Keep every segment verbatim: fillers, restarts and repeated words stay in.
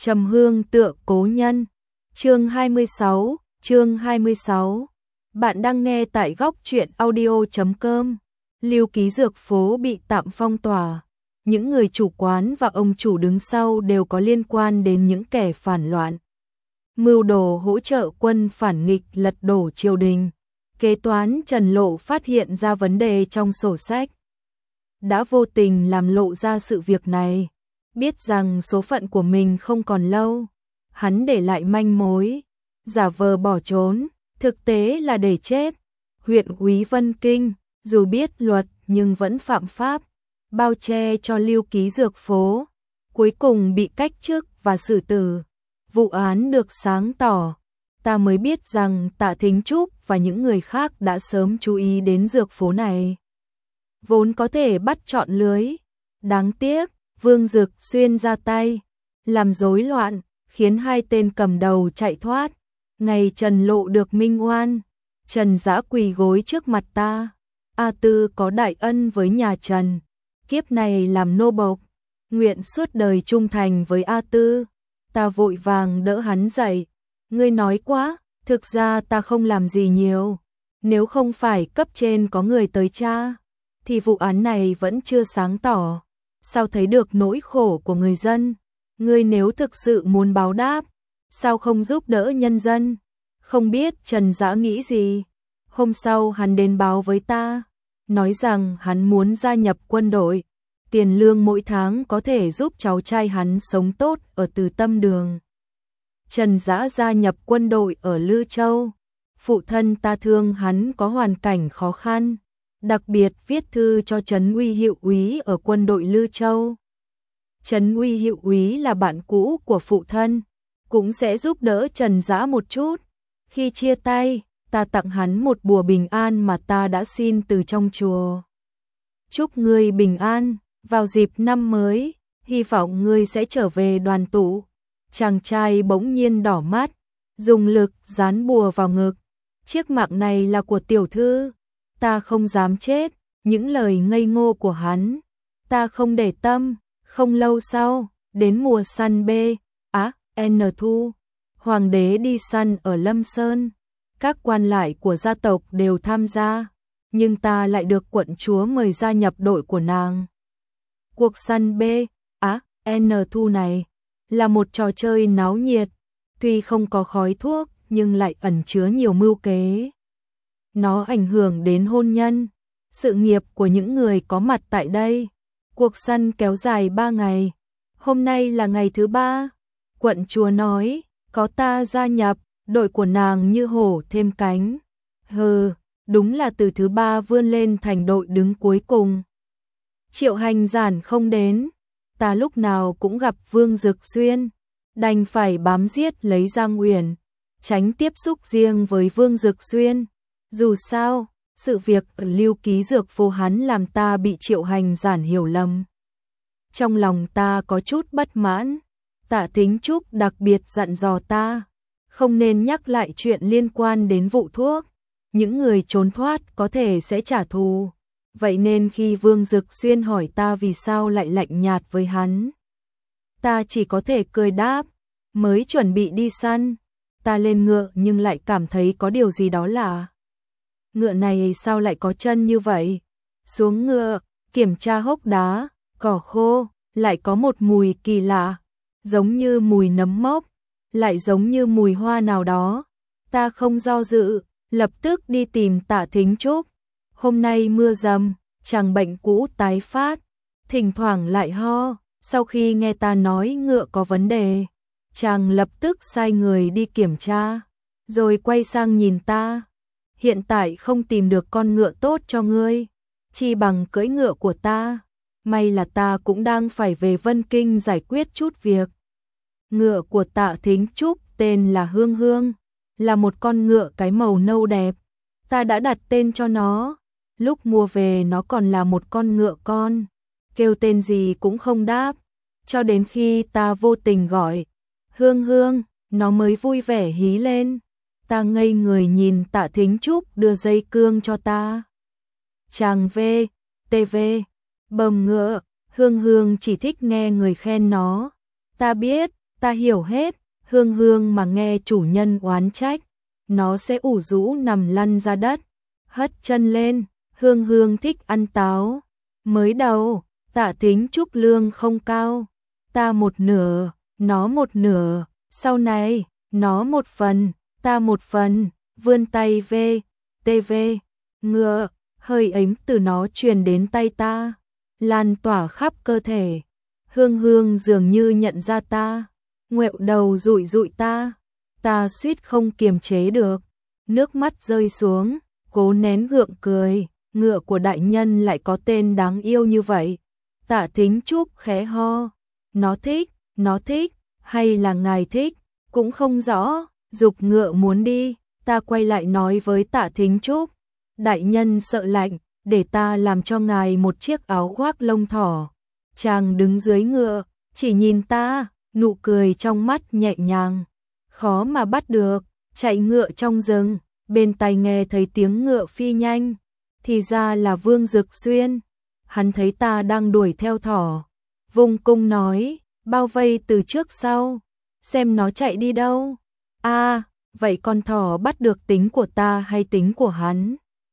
Trầm hương tựa cố nhân. Chương hai mươi sáu, chương hai mươi sáu. Bạn đang nghe tại góc truyện audio chấm com. Lưu ký dược phố bị tạm phong tỏa. Những người chủ quán và ông chủ đứng sau đều có liên quan đến những kẻ phản loạn. Mưu đồ hỗ trợ quân phản nghịch lật đổ triều đình. Kế toán Trần Lộ phát hiện ra vấn đề trong sổ sách. Đã vô tình làm lộ ra sự việc này. Biết rằng số phận của mình không còn lâu. Hắn để lại manh mối. Giả vờ bỏ trốn. Thực tế là để chết. Huyện úy Vân Kinh, dù biết luật nhưng vẫn phạm pháp. Bao che cho Lưu ký dược phố. Cuối cùng bị cách chức và xử tử. Vụ án được sáng tỏ. Ta mới biết rằng Tạ Thính Trúc và những người khác đã sớm chú ý đến dược phố này. Vốn có thể bắt trọn lưới. Đáng tiếc, Vương Dực Xuyên ra tay. Làm rối loạn, khiến hai tên cầm đầu chạy thoát. Ngày Trần Lộ được minh oan. Trần Dã quỳ gối trước mặt ta. A Tư có đại ân với nhà Trần. Kiếp này làm nô bộc. Nguyện suốt đời trung thành với A Tư. Ta vội vàng đỡ hắn dậy. Ngươi nói quá, thực ra ta không làm gì nhiều. Nếu không phải cấp trên có người tới tra, thì vụ án này vẫn chưa sáng tỏ. Sao thấy được nỗi khổ của người dân? Ngươi nếu thực sự muốn báo đáp, sao không giúp đỡ nhân dân? Không biết Trần Dã nghĩ gì. Hôm sau hắn đến báo với ta, nói rằng hắn muốn gia nhập quân đội. Tiền lương mỗi tháng có thể giúp cháu trai hắn sống tốt ở Từ Tâm Đường. Trần Dã gia nhập quân đội ở Lư Châu. Phụ thân ta thương hắn có hoàn cảnh khó khăn, đặc biệt viết thư cho Trấn Uy hiệu úy ở quân đội Lư Châu. Trấn Uy hiệu úy là bạn cũ của phụ thân, cũng sẽ giúp đỡ Trần Dã một chút. Khi chia tay, ta tặng hắn một bùa bình an mà ta đã xin từ trong chùa. Chúc ngươi bình an, vào dịp năm mới, hy vọng ngươi sẽ trở về đoàn tụ. Chàng trai bỗng nhiên đỏ mắt, dùng lực dán bùa vào ngực. Chiếc mạng này là của tiểu thư, ta không dám chết. Những lời ngây ngô của hắn, ta không để tâm. Không lâu sau, đến mùa săn B, á, N thu, hoàng đế đi săn ở Lâm Sơn. Các quan lại của gia tộc đều tham gia, nhưng ta lại được quận chúa mời gia nhập đội của nàng. Cuộc săn B, á, N thu này là một trò chơi náo nhiệt, tuy không có khói thuốc nhưng lại ẩn chứa nhiều mưu kế. Nó ảnh hưởng đến hôn nhân, sự nghiệp của những người có mặt tại đây. Cuộc săn kéo dài ba ngày. Hôm nay là ngày thứ ba. Quận chúa nói, có ta gia nhập, đội của nàng như hổ thêm cánh. Hừ, đúng là từ thứ ba vươn lên thành đội đứng cuối cùng. Triệu Hành Giản không đến. Ta lúc nào cũng gặp Vương Dực Xuyên, đành phải bám giết lấy Giang Uyển, tránh tiếp xúc riêng với Vương Dực Xuyên. Dù sao, sự việc ở Lưu ký dược phố hắn làm ta bị Triệu Hành Giản hiểu lầm. Trong lòng ta có chút bất mãn. Tạ Thính Trúc đặc biệt dặn dò ta, không nên nhắc lại chuyện liên quan đến vụ thuốc. Những người trốn thoát có thể sẽ trả thù. Vậy nên khi Vương Dực Xuyên hỏi ta vì sao lại lạnh nhạt với hắn, ta chỉ có thể cười đáp. Mới chuẩn bị đi săn, ta lên ngựa nhưng lại cảm thấy có điều gì đó lạ. Ngựa này sao lại có chân như vậy? Xuống ngựa, kiểm tra hốc đá, cỏ khô, lại có một mùi kỳ lạ, giống như mùi nấm mốc, lại giống như mùi hoa nào đó. Ta không do dự, lập tức đi tìm Tạ Thính Trúc. Hôm nay mưa dầm, chàng bệnh cũ tái phát, thỉnh thoảng lại ho. Sau khi nghe ta nói ngựa có vấn đề, chàng lập tức sai người đi kiểm tra, rồi quay sang nhìn ta. Hiện tại không tìm được con ngựa tốt cho ngươi, chi bằng cưỡi ngựa của ta. May là ta cũng đang phải về Vân Kinh giải quyết chút việc. Ngựa của Tạ Thính Trúc tên là Hương Hương, là một con ngựa cái màu nâu đẹp. Ta đã đặt tên cho nó. Lúc mua về nó còn là một con ngựa con, kêu tên gì cũng không đáp. Cho đến khi ta vô tình gọi Hương Hương, nó mới vui vẻ hí lên. Ta ngây người nhìn Tạ Thính Trúc đưa dây cương cho ta. Chàng V, tê vê, bầm ngựa. Hương Hương chỉ thích nghe người khen nó. Ta biết, Ta hiểu hết, Hương Hương mà nghe chủ nhân oán trách, nó sẽ ủ rũ nằm lăn ra đất, hất chân lên. Hương Hương thích ăn táo. Mới đầu, Tạ Thính Trúc lương không cao, ta một nửa, nó một nửa, sau này, nó một phần, ta một phần, vươn tay về, tê vê, ngựa, hơi ấm từ nó truyền đến tay ta, lan tỏa khắp cơ thể. Hương Hương dường như nhận ra ta, ngoẹo đầu dụi dụi ta, ta suýt không kiềm chế được, nước mắt rơi xuống, cố nén gượng cười, ngựa của đại nhân lại có tên đáng yêu như vậy. Tạ Thính Trúc khẽ ho, nó thích, nó thích, hay là ngài thích, cũng không rõ, giục ngựa muốn đi, ta quay lại nói với Tạ Thính Trúc, đại nhân sợ lạnh, để ta làm cho ngài một chiếc áo khoác lông thỏ. Chàng đứng dưới ngựa, chỉ nhìn ta, nụ cười trong mắt nhẹ nhàng, khó mà bắt được, chạy ngựa trong rừng, bên tai nghe thấy tiếng ngựa phi nhanh, thì ra là Vương Dực Xuyên. Hắn thấy ta đang đuổi theo thỏ, vung cung nói, bao vây từ trước sau, xem nó chạy đi đâu. A, à, vậy con thỏ bắt được tính của ta hay tính của hắn?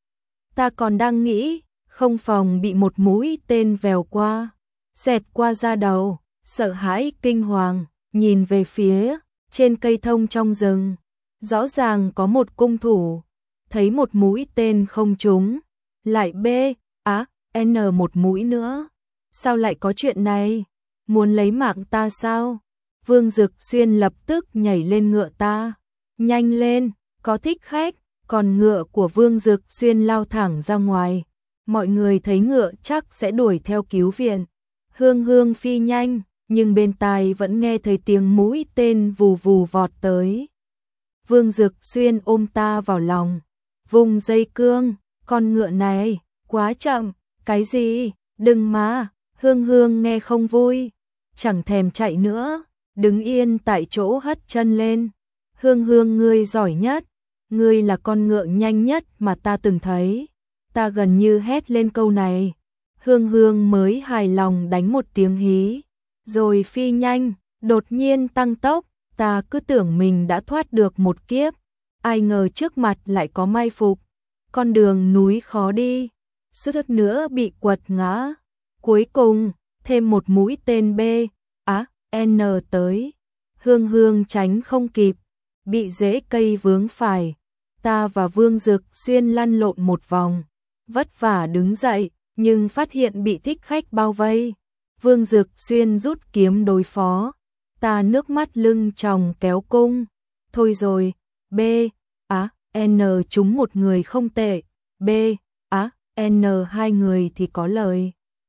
Ta còn đang nghĩ, không phòng bị một mũi tên vèo qua, xẹt qua da đầu, sợ hãi kinh hoàng, nhìn về phía trên cây thông trong rừng, rõ ràng có một cung thủ, thấy một mũi tên không trúng, lại B, á, N một mũi nữa. Sao lại có chuyện này? Muốn lấy mạng ta sao? Vương Dực Xuyên lập tức nhảy lên ngựa ta. Nhanh lên, có thích khách. Còn ngựa của Vương Dực Xuyên lao thẳng ra ngoài. Mọi người thấy ngựa chắc sẽ đuổi theo cứu viện. Hương Hương phi nhanh, nhưng bên tai vẫn nghe thấy tiếng mũi tên vù vù vọt tới. Vương Dực Xuyên ôm ta vào lòng, vùng dây cương, con ngựa này, quá chậm, cái gì, đừng mà. Hương Hương nghe không vui, chẳng thèm chạy nữa, đứng yên tại chỗ hất chân lên. Hương Hương ngươi giỏi nhất, ngươi là con ngựa nhanh nhất mà ta từng thấy. Ta gần như hét lên câu này, Hương Hương mới hài lòng đánh một tiếng hí, rồi phi nhanh, đột nhiên tăng tốc, ta cứ tưởng mình đã thoát được một kiếp, ai ngờ trước mặt lại có mai phục, con đường núi khó đi, suýt nữa bị quật ngã. Cuối cùng, thêm một mũi tên B, á, N tới, Hương Hương tránh không kịp, bị rễ cây vướng phải, ta và Vương Dực Xuyên lăn lộn một vòng, vất vả đứng dậy, nhưng phát hiện bị thích khách bao vây. Vương Dực Xuyên rút kiếm đối phó, ta nước mắt lưng tròng kéo cung, thôi rồi, B, á, N trúng một người không tệ, B, á, N hai người thì có lời.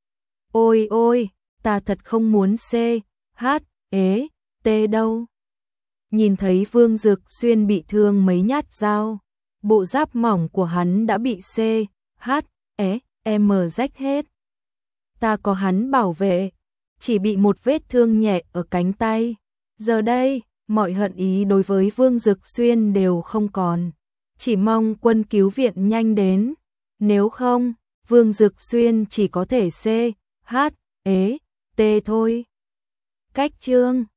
Ôi ôi, ta thật không muốn C, H, ế, T đâu. Nhìn thấy Vương Dực Xuyên bị thương mấy nhát dao, bộ giáp mỏng của hắn đã bị C, H, E, M rách hết. Ta có hắn bảo vệ, chỉ bị một vết thương nhẹ ở cánh tay. Giờ đây, mọi hận ý đối với Vương Dực Xuyên đều không còn, chỉ mong quân cứu viện nhanh đến. Nếu không, Vương Dực Xuyên chỉ có thể C, H, ế, T thôi. Cách chương